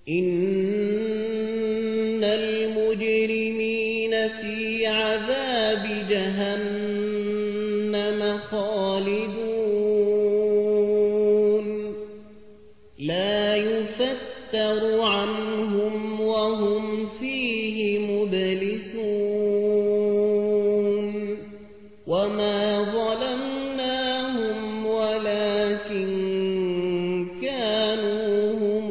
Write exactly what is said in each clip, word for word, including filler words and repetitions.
إن المجرمين في عذاب جهنم خالدون لا يفتر عنهم وهم فيه مبلسون وما ظلمناهم ولكن كانوا هم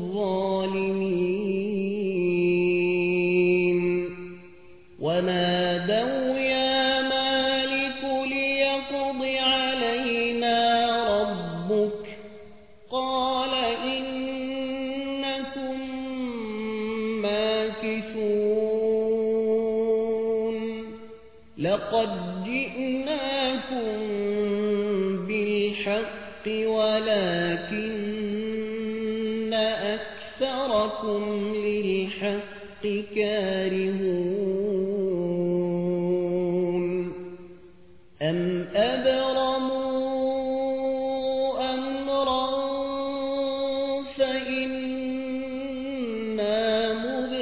الظالمين ونادوا يا مالك ليقض علينا ربك قال إنكم ماكثون لقد جئناكم بالحق ولكن أكثركم للحق كارهون أم أبرموا أمرا فإنا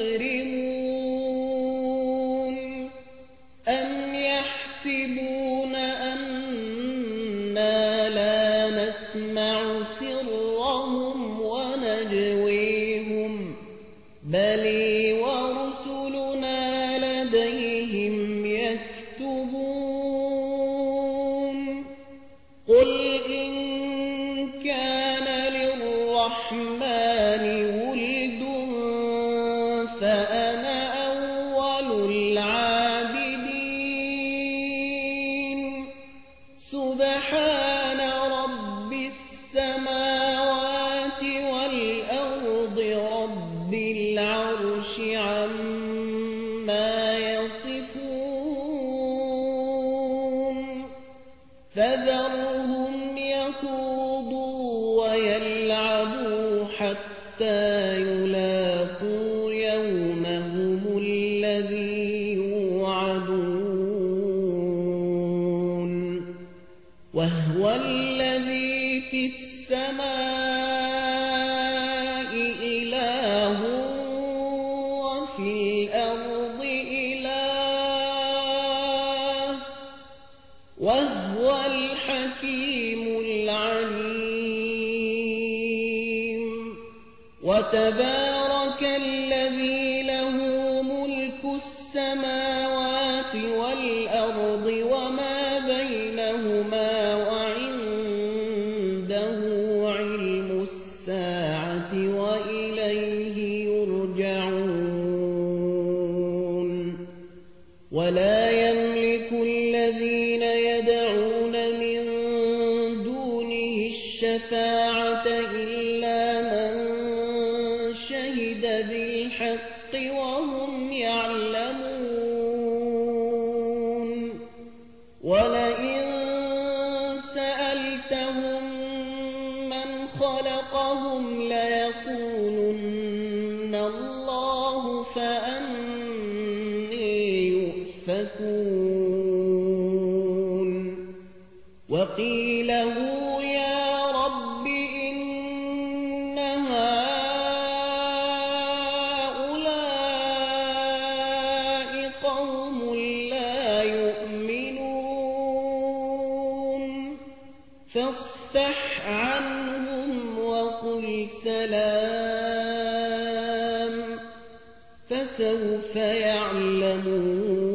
مبرمون أم يحسبون أنا لا نسمع سرهم ونجويهم بل ورسلنا لديهم يكتبون قل إن كان للرحمن ولد فأنا أول العابدين سبحان رب السماوات والأرض رب العرش عما يصفون فذرهم يخوضوا ويلعبوا حتى يلاقوا يومهم الذي يوعدون وهو الذي في السماء إله وفي الأرض إله وهو الحكيم العليم وتبارك الذي له ملك السماوات والأرض وما بينهما وعنده علم الساعة وإليه يرجعون ولا يملك الذين يدعون من دونه الشفاعة إلا من شهد بالحق وهم يعلمون ولئن سألتهم من خلقهم ليقولن الله فأني يؤفكون وقيله يا رب إن هؤلاء قوم لا يؤمنون فاصفح عنهم وقل سلام فسوف يعلمون